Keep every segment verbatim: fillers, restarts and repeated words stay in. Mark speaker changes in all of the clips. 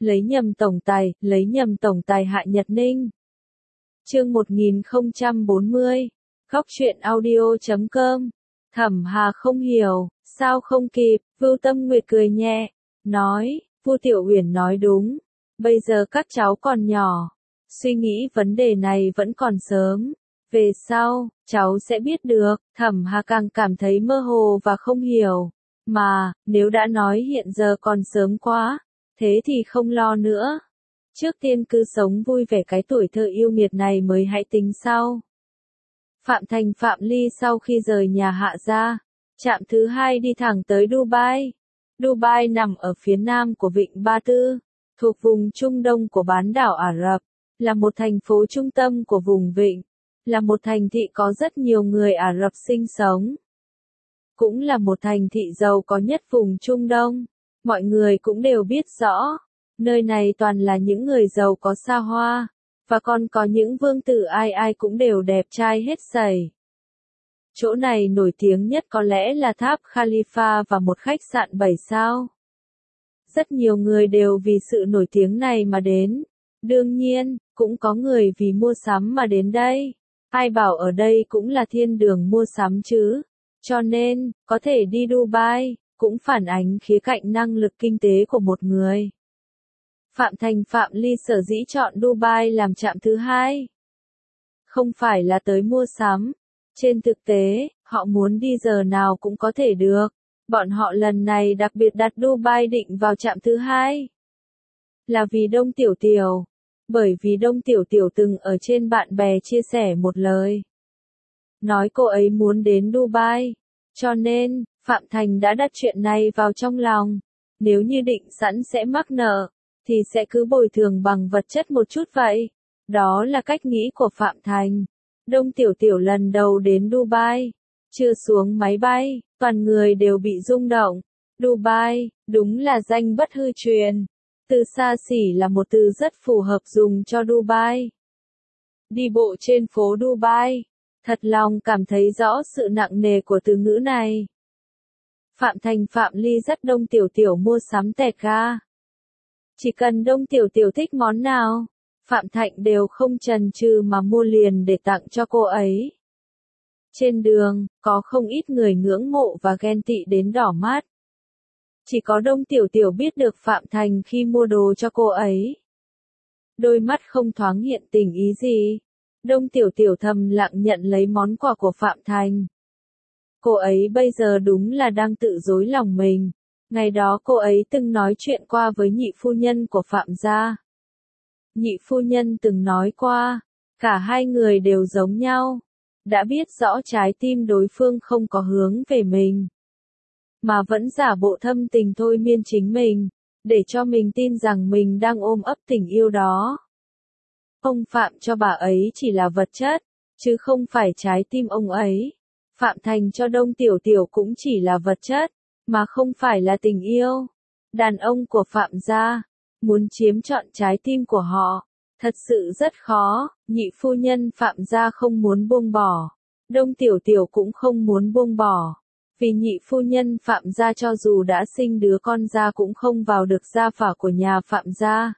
Speaker 1: lấy nhầm tổng tài, lấy nhầm tổng tài Hạ Nhật Ninh. Chương một nghìn không trăm bốn mươi, Góc truyện audio chấm com. Thẩm Hà không hiểu, sao không kịp, Vưu Tâm Nguyệt cười nhẹ, nói, Vu Tiểu Uyển nói đúng, bây giờ các cháu còn nhỏ, suy nghĩ vấn đề này vẫn còn sớm, về sau, cháu sẽ biết được. Thẩm Hà càng cảm thấy mơ hồ và không hiểu, mà, nếu đã nói hiện giờ còn sớm quá, thế thì không lo nữa. Trước tiên cứ sống vui vẻ cái tuổi thơ yêu nghiệt này mới hãy tính sau. Phạm Thành Phạm Ly sau khi rời nhà Hạ ra, trạm thứ hai đi thẳng tới Dubai. Dubai nằm ở phía nam của Vịnh Ba Tư, thuộc vùng Trung Đông của bán đảo Ả Rập, là một thành phố trung tâm của vùng Vịnh, là một thành thị có rất nhiều người Ả Rập sinh sống. Cũng là một thành thị giàu có nhất vùng Trung Đông, mọi người cũng đều biết rõ, nơi này toàn là những người giàu có xa hoa, và còn có những vương tử ai ai cũng đều đẹp trai hết sảy. Chỗ này nổi tiếng nhất có lẽ là tháp Khalifa và một khách sạn bảy sao. Rất nhiều người đều vì sự nổi tiếng này mà đến. Đương nhiên, cũng có người vì mua sắm mà đến đây. Ai bảo ở đây cũng là thiên đường mua sắm chứ. Cho nên, có thể đi Dubai, cũng phản ánh khía cạnh năng lực kinh tế của một người. Phạm Thành Phạm Ly sở dĩ chọn Dubai làm trạm thứ hai. Không phải là tới mua sắm. Trên thực tế, họ muốn đi giờ nào cũng có thể được. Bọn họ lần này đặc biệt đặt Dubai định vào trạm thứ hai. Là vì Đông Tiểu Tiểu. Bởi vì Đông Tiểu Tiểu từng ở trên bạn bè chia sẻ một lời. Nói cô ấy muốn đến Dubai. Cho nên, Phạm Thành đã đặt chuyện này vào trong lòng. Nếu như định sẵn sẽ mắc nợ, thì sẽ cứ bồi thường bằng vật chất một chút vậy. Đó là cách nghĩ của Phạm Thành. Đông Tiểu Tiểu lần đầu đến Dubai. Chưa xuống máy bay, toàn người đều bị rung động. Dubai, đúng là danh bất hư truyền. Từ xa xỉ là một từ rất phù hợp dùng cho Dubai. Đi bộ trên phố Dubai, thật lòng cảm thấy rõ sự nặng nề của từ ngữ này. Phạm Thành Phạm Ly dắt Đông Tiểu Tiểu mua sắm tẹt ga. Chỉ cần Đông Tiểu Tiểu thích món nào, Phạm Thạnh đều không chần chừ mà mua liền để tặng cho cô ấy. Trên đường, có không ít người ngưỡng mộ và ghen tị đến đỏ mắt. Chỉ có Đông Tiểu Tiểu biết được Phạm Thành khi mua đồ cho cô ấy. Đôi mắt không thoáng hiện tình ý gì. Đông Tiểu Tiểu thầm lặng nhận lấy món quà của Phạm Thành. Cô ấy bây giờ đúng là đang tự dối lòng mình. Ngày đó cô ấy từng nói chuyện qua với nhị phu nhân của Phạm gia. Nhị phu nhân từng nói qua, cả hai người đều giống nhau. Đã biết rõ trái tim đối phương không có hướng về mình, mà vẫn giả bộ thâm tình thôi miên chính mình, để cho mình tin rằng mình đang ôm ấp tình yêu đó. Ông Phạm cho bà ấy chỉ là vật chất, chứ không phải trái tim ông ấy. Phạm Thành cho Đông Tiểu Tiểu cũng chỉ là vật chất, mà không phải là tình yêu. Đàn ông của Phạm gia, muốn chiếm trọn trái tim của họ, thật sự rất khó. Nhị phu nhân Phạm gia không muốn buông bỏ. Đông Tiểu Tiểu cũng không muốn buông bỏ. Vì nhị phu nhân Phạm gia cho dù đã sinh đứa con ra cũng không vào được gia phả của nhà Phạm gia.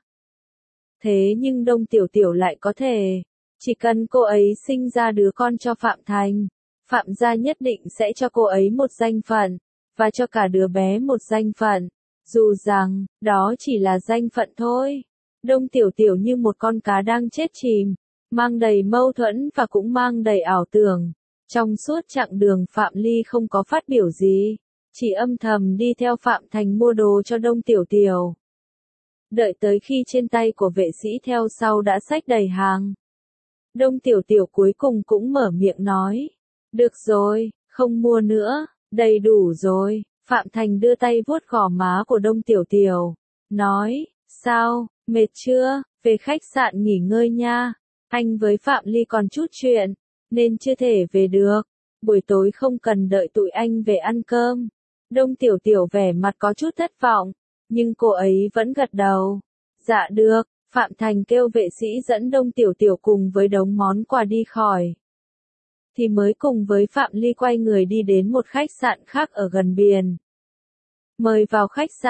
Speaker 1: Thế nhưng Đông Tiểu Tiểu lại có thể. Chỉ cần cô ấy sinh ra đứa con cho Phạm Thành, Phạm gia nhất định sẽ cho cô ấy một danh phận, và cho cả đứa bé một danh phận. Dù rằng, đó chỉ là danh phận thôi. Đông Tiểu Tiểu như một con cá đang chết chìm, mang đầy mâu thuẫn và cũng mang đầy ảo tưởng. Trong suốt chặng đường Phạm Ly không có phát biểu gì, chỉ âm thầm đi theo Phạm Thành mua đồ cho Đông Tiểu Tiểu. Đợi tới khi trên tay của vệ sĩ theo sau đã xách đầy hàng. Đông Tiểu Tiểu cuối cùng cũng mở miệng nói. Được rồi, không mua nữa, đầy đủ rồi. Phạm Thành đưa tay vuốt gò má của Đông Tiểu Tiểu. Nói, sao, mệt chưa, về khách sạn nghỉ ngơi nha. Anh với Phạm Ly còn chút chuyện, nên chưa thể về được. Buổi tối không cần đợi tụi anh về ăn cơm. Đông Tiểu Tiểu vẻ mặt có chút thất vọng, nhưng cô ấy vẫn gật đầu. Dạ được, Phạm Thành kêu vệ sĩ dẫn Đông Tiểu Tiểu cùng với đống món quà đi khỏi. Thì mới cùng với Phạm Ly quay người đi đến một khách sạn khác ở gần biển. Mời vào khách sạn,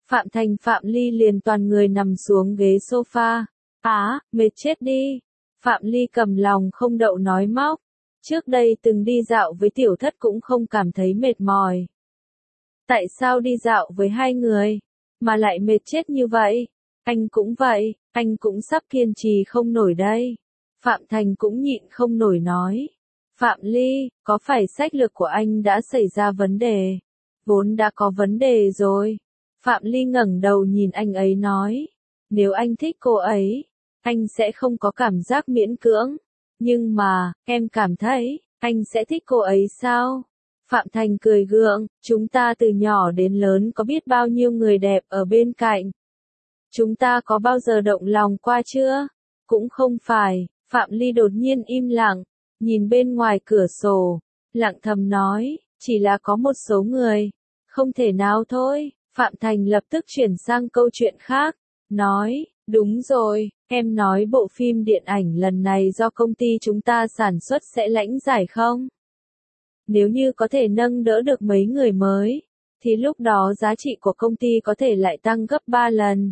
Speaker 1: Phạm Thành Phạm Ly liền toàn người nằm xuống ghế sofa. Á, mệt chết đi. Phạm Ly cầm lòng không đậu nói móc. Trước đây từng đi dạo với tiểu thất cũng không cảm thấy mệt mỏi. Tại sao đi dạo với hai người, mà lại mệt chết như vậy? Anh cũng vậy, anh cũng sắp kiên trì không nổi đây. Phạm Thành cũng nhịn không nổi nói. Phạm Ly, có phải sách lược của anh đã xảy ra vấn đề? Vốn đã có vấn đề rồi. Phạm Ly ngẩng đầu nhìn anh ấy nói. Nếu anh thích cô ấy, anh sẽ không có cảm giác miễn cưỡng. Nhưng mà, em cảm thấy, anh sẽ thích cô ấy sao? Phạm Thành cười gượng, chúng ta từ nhỏ đến lớn có biết bao nhiêu người đẹp ở bên cạnh. Chúng ta có bao giờ động lòng qua chưa? Cũng không phải. Phạm Ly đột nhiên im lặng, nhìn bên ngoài cửa sổ, lặng thầm nói, chỉ là có một số người, không thể nào thôi. Phạm Thành lập tức chuyển sang câu chuyện khác, nói, đúng rồi, em nói bộ phim điện ảnh lần này do công ty chúng ta sản xuất sẽ lãnh giải không? Nếu như có thể nâng đỡ được mấy người mới, thì lúc đó giá trị của công ty có thể lại tăng gấp ba lần.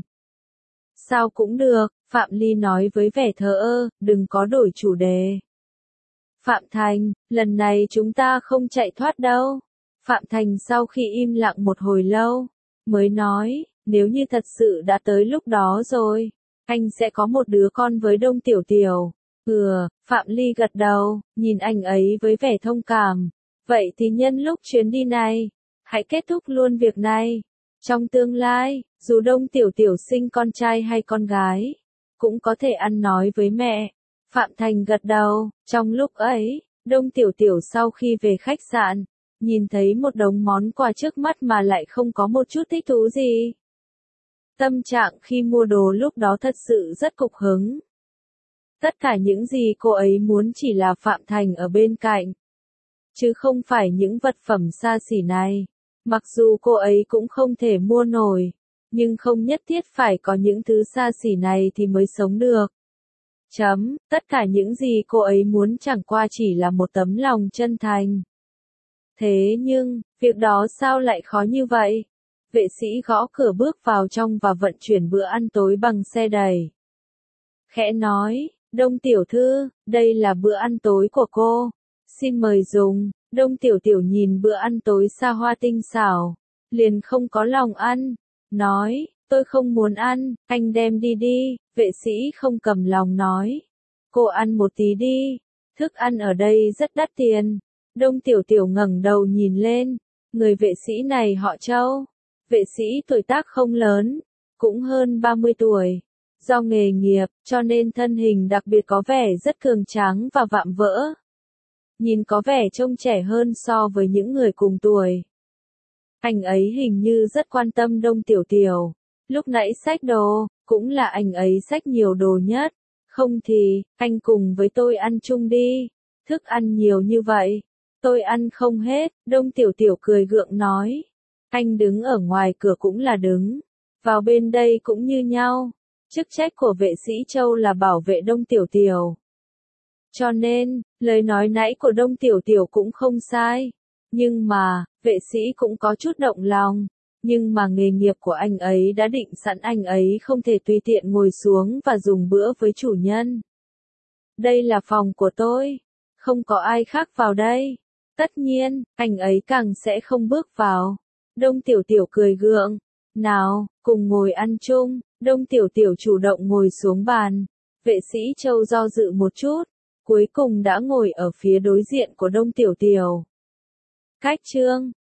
Speaker 1: Sao cũng được, Phạm Ly nói với vẻ thờ ơ, đừng có đổi chủ đề. Phạm Thành, lần này chúng ta không chạy thoát đâu. Phạm Thành sau khi im lặng một hồi lâu, mới nói, nếu như thật sự đã tới lúc đó rồi, anh sẽ có một đứa con với Đông Tiểu Tiểu. Ừ, Phạm Ly gật đầu, nhìn anh ấy với vẻ thông cảm. Vậy thì nhân lúc chuyến đi này, hãy kết thúc luôn việc này. Trong tương lai, dù Đông Tiểu Tiểu sinh con trai hay con gái, cũng có thể ăn nói với mẹ. Phạm Thành gật đầu, trong lúc ấy, Đông Tiểu Tiểu sau khi về khách sạn, nhìn thấy một đống món quà trước mắt mà lại không có một chút thích thú gì. Tâm trạng khi mua đồ lúc đó thật sự rất cục hứng. Tất cả những gì cô ấy muốn chỉ là Phạm Thành ở bên cạnh, chứ không phải những vật phẩm xa xỉ này. Mặc dù cô ấy cũng không thể mua nổi, nhưng không nhất thiết phải có những thứ xa xỉ này thì mới sống được. Chấm, tất cả những gì cô ấy muốn chẳng qua chỉ là một tấm lòng chân thành. Thế nhưng, việc đó sao lại khó như vậy? Vệ sĩ gõ cửa bước vào trong và vận chuyển bữa ăn tối bằng xe đẩy. Khẽ nói, Đông Tiểu Thư, đây là bữa ăn tối của cô. Xin mời dùng. Đông Tiểu Tiểu nhìn bữa ăn tối xa hoa tinh xảo, liền không có lòng ăn. Nói, tôi không muốn ăn, anh đem đi đi. Vệ sĩ không cầm lòng nói. Cô ăn một tí đi. Thức ăn ở đây rất đắt tiền. Đông Tiểu Tiểu ngẩng đầu nhìn lên. Người vệ sĩ này họ Châu. Vệ sĩ tuổi tác không lớn, cũng hơn ba mươi tuổi. Do nghề nghiệp, cho nên thân hình đặc biệt có vẻ rất cường tráng và vạm vỡ. Nhìn có vẻ trông trẻ hơn so với những người cùng tuổi. Anh ấy hình như rất quan tâm Đông Tiểu Tiểu. Lúc nãy xách đồ, cũng là anh ấy xách nhiều đồ nhất. Không thì, anh cùng với tôi ăn chung đi. Thức ăn nhiều như vậy, tôi ăn không hết. Đông Tiểu Tiểu cười gượng nói. Anh đứng ở ngoài cửa cũng là đứng, vào bên đây cũng như nhau. Chức trách của vệ sĩ Châu là bảo vệ Đông Tiểu Tiểu. Cho nên, lời nói nãy của Đông Tiểu Tiểu cũng không sai. Nhưng mà, vệ sĩ cũng có chút động lòng. Nhưng mà nghề nghiệp của anh ấy đã định sẵn anh ấy không thể tùy tiện ngồi xuống và dùng bữa với chủ nhân. Đây là phòng của tôi. Không có ai khác vào đây. Tất nhiên, anh ấy càng sẽ không bước vào. Đông Tiểu Tiểu cười gượng. Nào, cùng ngồi ăn chung. Đông Tiểu Tiểu chủ động ngồi xuống bàn. Vệ sĩ Châu do dự một chút. Cuối cùng đã ngồi ở phía đối diện của Đông Tiểu Tiểu. Cách chương